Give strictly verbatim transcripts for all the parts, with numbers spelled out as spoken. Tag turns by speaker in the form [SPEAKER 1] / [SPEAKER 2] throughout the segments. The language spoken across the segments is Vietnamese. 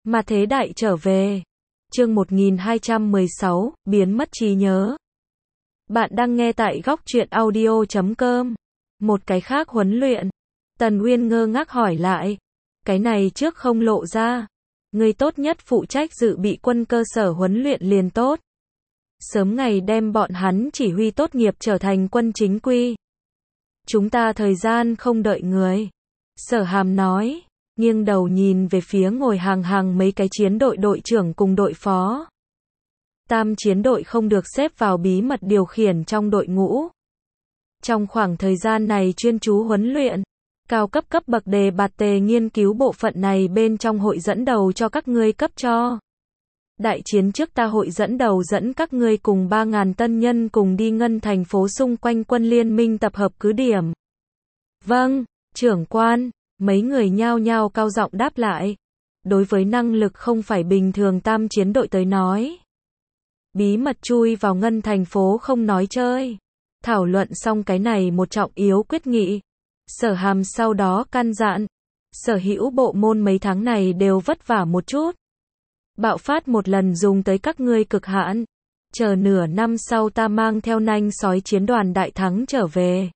[SPEAKER 1] Mà thế đại trở về. Chương một nghìn hai trăm mười sáu, biến mất trí nhớ. Bạn đang nghe tại góc truyện audio chấm com. Một cái khác huấn luyện. Tần Uyên ngơ ngác hỏi lại. Cái này trước không lộ ra. Người tốt nhất phụ trách dự bị quân cơ sở huấn luyện liền tốt. Sớm ngày đem bọn hắn chỉ huy tốt nghiệp trở thành quân chính quy. Chúng ta thời gian không đợi người. Sở Hàm nói, nghiêng đầu nhìn về phía ngồi hàng hàng mấy cái chiến đội đội trưởng cùng đội phó. Tam chiến đội không được xếp vào bí mật điều khiển trong đội ngũ. Trong khoảng thời gian này chuyên chú huấn luyện, cao cấp cấp bậc đề bạt tề nghiên cứu bộ phận này bên trong hội dẫn đầu cho các ngươi cấp cho. Đại chiến trước ta hội dẫn đầu dẫn các ngươi cùng ba ngàn tân nhân cùng đi ngân thành phố xung quanh quân liên minh tập hợp cứ điểm. Vâng, trưởng quan, mấy người nhao nhao cao giọng đáp lại. Đối với năng lực không phải bình thường tam chiến đội tới nói. Bí mật chui vào ngân thành phố không nói chơi. Thảo luận xong cái này một trọng yếu quyết nghị. Sở Hàm sau đó căn dặn. Sở hữu bộ môn mấy tháng này đều vất vả một chút. Bạo phát một lần dùng tới các ngươi cực hạn. Chờ nửa năm sau ta mang theo nanh sói chiến đoàn đại thắng trở về.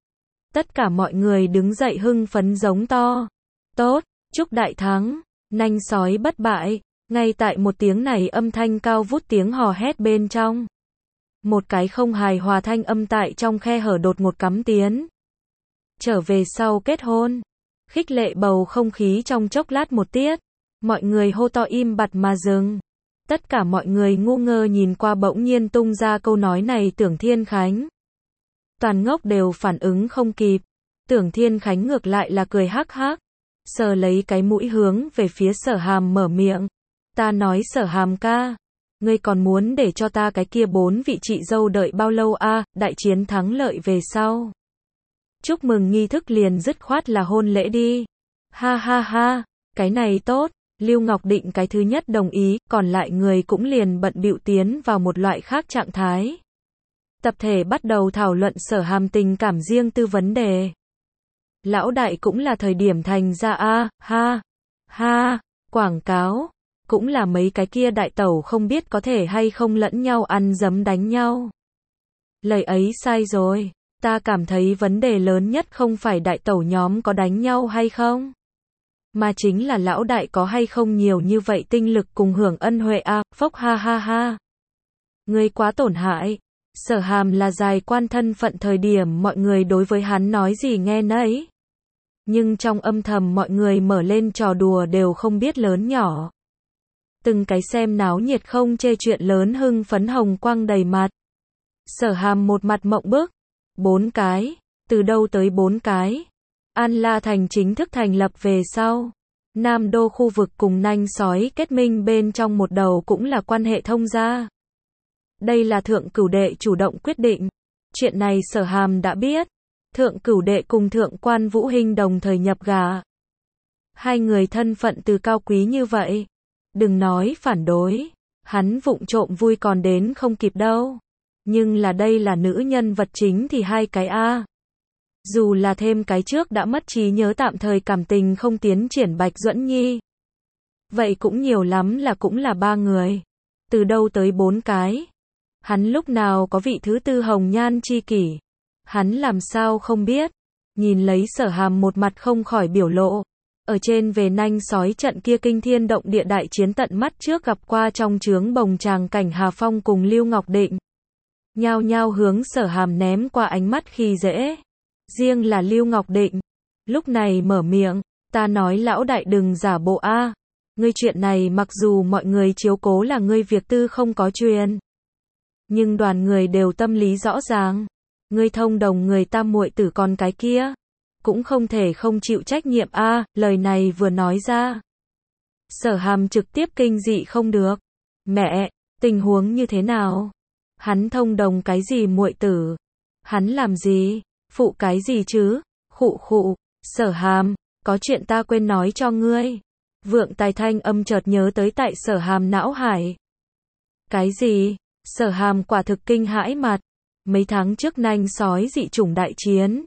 [SPEAKER 1] Tất cả mọi người đứng dậy hưng phấn giống to. Tốt, chúc đại thắng, nanh sói bất bại. Ngay tại một tiếng này âm thanh cao vút tiếng hò hét bên trong. Một cái không hài hòa thanh âm tại trong khe hở đột ngột cắm tiến. Trở về sau kết hôn. Khích lệ bầu không khí trong chốc lát một tiết. Mọi người hô to im bặt mà dừng. Tất cả mọi người ngu ngơ nhìn qua bỗng nhiên tung ra câu nói này Tưởng Thiên Khánh. Toàn ngốc đều phản ứng không kịp. Tưởng Thiên Khánh ngược lại là cười hắc hắc. Sờ lấy cái mũi hướng về phía Sở Hàm mở miệng. Ta nói Sở Hàm ca. Ngươi còn muốn để cho ta cái kia bốn vị chị dâu đợi bao lâu a? À, đại chiến thắng lợi về sau. Chúc mừng nghi thức liền dứt khoát là hôn lễ đi. Ha ha ha, cái này tốt. Lưu Ngọc Định cái thứ nhất đồng ý, còn lại người cũng liền bận bịu tiến vào một loại khác trạng thái. Tập thể bắt đầu thảo luận Sở Hàm tình cảm riêng tư vấn đề. Lão đại cũng là thời điểm thành ra a, ha, ha, quảng cáo, cũng là mấy cái kia đại tẩu không biết có thể hay không lẫn nhau ăn dấm đánh nhau. Lời ấy sai rồi, ta cảm thấy vấn đề lớn nhất không phải đại tẩu nhóm có đánh nhau hay không. Mà chính là lão đại có hay không nhiều như vậy tinh lực cùng hưởng ân huệ a, à, phốc ha ha ha. Ngươi quá tổn hại. Sở Hàm là dài quan thân phận thời điểm mọi người đối với hắn nói gì nghe nấy. Nhưng trong âm thầm mọi người mở lên trò đùa đều không biết lớn nhỏ. Từng cái xem náo nhiệt không chê chuyện lớn hưng phấn hồng quang đầy mặt. Sở Hàm một mặt mộng bức. Bốn cái. Từ đâu tới bốn cái? An La Thành chính thức thành lập về sau. Nam Đô khu vực cùng nanh sói kết minh bên trong một đầu cũng là quan hệ thông gia. Đây là Thượng Cửu Đệ chủ động quyết định. Chuyện này Sở Hàm đã biết. Thượng Cửu Đệ cùng Thượng Quan Vũ Hinh đồng thời nhập gà. Hai người thân phận từ cao quý như vậy. Đừng nói phản đối. Hắn vụng trộm vui còn đến không kịp đâu. Nhưng là đây là nữ nhân vật chính thì hai cái a. Dù là thêm cái trước đã mất trí nhớ tạm thời cảm tình không tiến triển Bạch Duẫn Nhi. Vậy cũng nhiều lắm là cũng là ba người. Từ đâu tới bốn cái? Hắn lúc nào có vị thứ tư hồng nhan chi kỷ? Hắn làm sao không biết? Nhìn lấy Sở Hàm một mặt không khỏi biểu lộ. Ở trên về nanh sói trận kia kinh thiên động địa đại chiến tận mắt trước gặp qua trong trướng bồng tràng cảnh Hà Phong cùng Lưu Ngọc Định. Nhao nhao hướng Sở Hàm ném qua ánh mắt khi dễ. Riêng là Lưu Ngọc Định. Lúc này mở miệng. Ta nói lão đại đừng giả bộ a. À. Ngươi chuyện này mặc dù mọi người chiếu cố là ngươi việc tư không có truyền. Nhưng đoàn người đều tâm lý rõ ràng. Ngươi thông đồng người ta muội tử con cái kia. Cũng không thể không chịu trách nhiệm a. À, lời này vừa nói ra. Sở Hàm trực tiếp kinh dị không được. Mẹ, tình huống như thế nào? Hắn thông đồng cái gì muội tử? Hắn làm gì? Phụ cái gì chứ? Khụ khụ. Sở Hàm, có chuyện ta quên nói cho ngươi. Vượng Tài thanh âm chợt nhớ tới tại Sở Hàm não hải. Cái gì? Sở Hàm quả thực kinh hãi mặt. Mấy tháng trước nanh sói dị chủng đại chiến.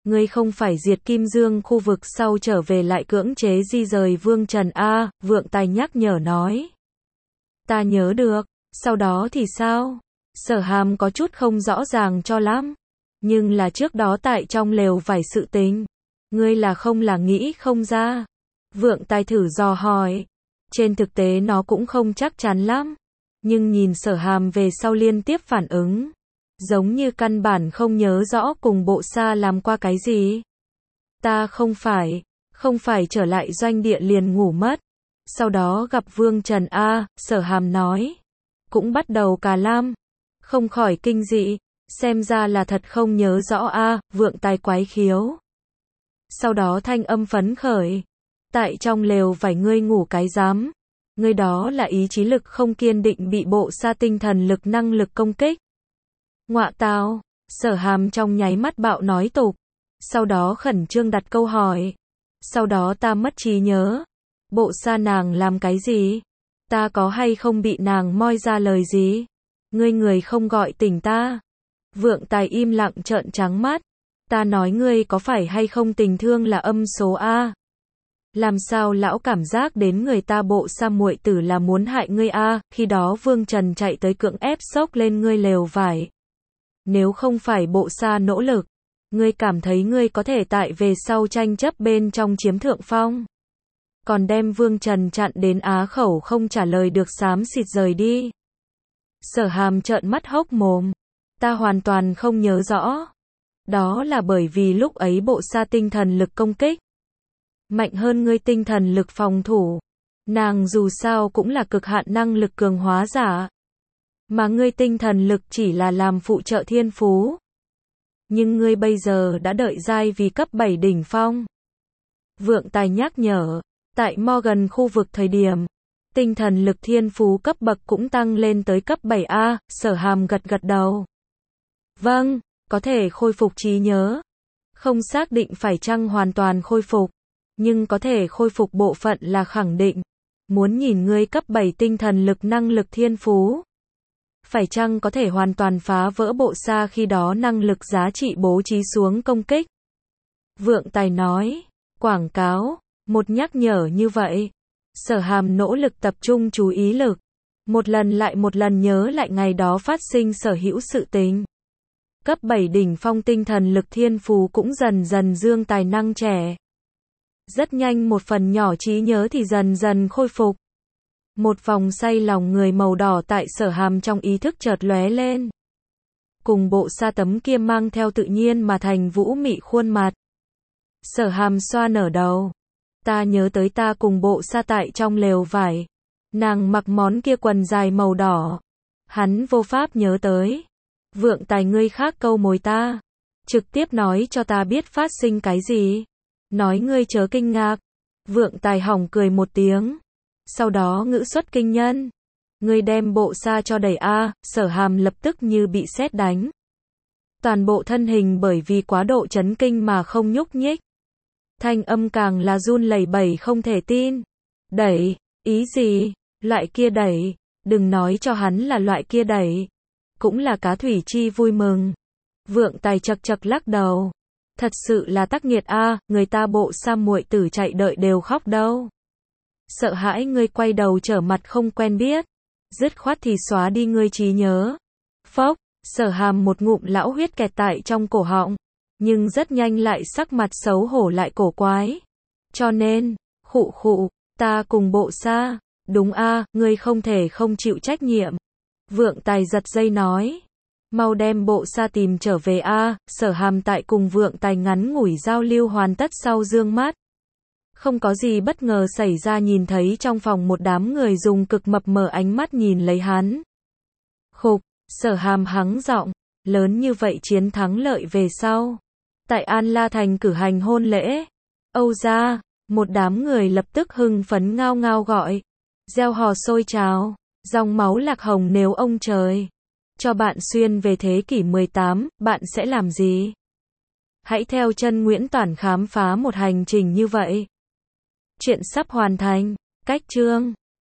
[SPEAKER 1] Ngươi không phải diệt Kim Dương khu vực sau trở về lại cưỡng chế di rời Vương Trần a, Vượng Tài nhắc nhở nói. Ta nhớ được, sau đó thì sao? Sở Hàm có chút không rõ ràng cho lắm. Nhưng là trước đó tại trong lều vải sự tình. Ngươi là không là nghĩ không ra. Vượng Tài thử dò hỏi. Trên thực tế nó cũng không chắc chắn lắm. Nhưng nhìn Sở Hàm về sau liên tiếp phản ứng. Giống như căn bản không nhớ rõ cùng bộ sa làm qua cái gì. Ta không phải, không phải trở lại doanh địa liền ngủ mất. Sau đó gặp Vương Trần a, Sở Hàm nói. Cũng bắt đầu cà lam. Không khỏi kinh dị. Xem ra là thật không nhớ rõ a, Vượng Tài quái khiếu. Sau đó thanh âm phấn khởi. Tại trong lều vải ngươi ngủ cái dám. Ngươi đó là ý chí lực không kiên định bị bộ sa tinh thần lực năng lực công kích. Ngọa tào, Sở Hàm trong nháy mắt bạo nói tục. Sau đó khẩn trương đặt câu hỏi. Sau đó ta mất trí nhớ. Bộ sa nàng làm cái gì? Ta có hay không bị nàng moi ra lời gì? Ngươi người không gọi tỉnh ta. Vượng Tài im lặng trợn trắng mắt. Ta nói ngươi có phải hay không tình thương là âm số a? Làm sao lão cảm giác đến người ta bộ sa muội tử là muốn hại ngươi a? Khi đó Vương Trần chạy tới cưỡng ép xốc lên ngươi lều vải. Nếu không phải bộ sa nỗ lực, ngươi cảm thấy ngươi có thể tại về sau tranh chấp bên trong chiếm thượng phong. Còn đem Vương Trần chặn đến á khẩu không trả lời được xám xịt rời đi. Sở Hàm trợn mắt hốc mồm. Ta hoàn toàn không nhớ rõ. Đó là bởi vì lúc ấy bộ sa tinh thần lực công kích. Mạnh hơn ngươi tinh thần lực phòng thủ. Nàng dù sao cũng là cực hạn năng lực cường hóa giả. Mà ngươi tinh thần lực chỉ là làm phụ trợ thiên phú. Nhưng ngươi bây giờ đã đợi giai vì cấp bảy đỉnh phong. Vượng Tài nhắc nhở. Tại Morgan khu vực thời điểm. Tinh thần lực thiên phú cấp bậc cũng tăng lên tới cấp bảy a, Sở Hàm gật gật đầu. Vâng, có thể khôi phục trí nhớ. Không xác định phải chăng hoàn toàn khôi phục. Nhưng có thể khôi phục bộ phận là khẳng định. Muốn nhìn ngươi cấp bảy tinh thần lực năng lực thiên phú. Phải chăng có thể hoàn toàn phá vỡ bộ sa khi đó năng lực giá trị bố trí xuống công kích. Vượng Tài nói. Quảng cáo. Một nhắc nhở như vậy. Sở Hàm nỗ lực tập trung chú ý lực. Một lần lại một lần nhớ lại ngày đó phát sinh sở hữu sự tình. Cấp bảy đỉnh phong tinh thần lực thiên phú cũng dần dần dương tài năng trẻ. Rất nhanh một phần nhỏ trí nhớ thì dần dần khôi phục. Một vòng say lòng người màu đỏ tại Sở Hàm trong ý thức chợt lóe lên. Cùng bộ sa tấm kia mang theo tự nhiên mà thành vũ mị khuôn mặt. Sở Hàm xoa nở đầu. Ta nhớ tới ta cùng bộ sa tại trong lều vải. Nàng mặc món kia quần dài màu đỏ. Hắn vô pháp nhớ tới. Vượng Tài ngươi khác câu mồi ta. Trực tiếp nói cho ta biết phát sinh cái gì. Nói ngươi chớ kinh ngạc. Vượng Tài hỏng cười một tiếng. Sau đó ngữ xuất kinh nhân. Ngươi đem bộ sa cho đẩy a, Sở Hàm lập tức như bị sét đánh. Toàn bộ thân hình bởi vì quá độ chấn kinh mà không nhúc nhích. Thanh âm càng là run lẩy bẩy không thể tin. Đẩy, ý gì? Loại kia đẩy, đừng nói cho hắn là loại kia đẩy. Cũng là cá thủy chi vui mừng. Vượng Tài chật chật lắc đầu. Thật sự là tắc nghiệt a, người ta bộ sa muội tử chạy đợi đều khóc đâu. Sợ hãi ngươi quay đầu trở mặt không quen biết. Dứt khoát thì xóa đi ngươi trí nhớ. Phốc, Sở Hàm một ngụm lão huyết kẹt tại trong cổ họng. Nhưng rất nhanh lại sắc mặt xấu hổ lại cổ quái. Cho nên, khụ khụ, ta cùng bộ sa. Đúng a, ngươi không thể không chịu trách nhiệm. Vượng Tài giật dây nói. Mau đem bộ sa tìm trở về a, Sở Hàm tại cùng Vượng Tài ngắn ngủi giao lưu hoàn tất sau dương mắt. Không có gì bất ngờ xảy ra nhìn thấy trong phòng một đám người dùng cực mập mờ ánh mắt nhìn lấy hắn. Khục, Sở Hàm hắng giọng, lớn như vậy chiến thắng lợi về sau. Tại An La Thành cử hành hôn lễ. Âu gia, một đám người lập tức hưng phấn ngao ngao gọi. Reo hò sôi trào, dòng máu lạc hồng nếu ông trời. Cho bạn xuyên về thế kỷ mười tám, bạn sẽ làm gì? Hãy theo chân Nguyễn Toản khám phá một hành trình như vậy. Chuyện sắp hoàn thành. Cách chương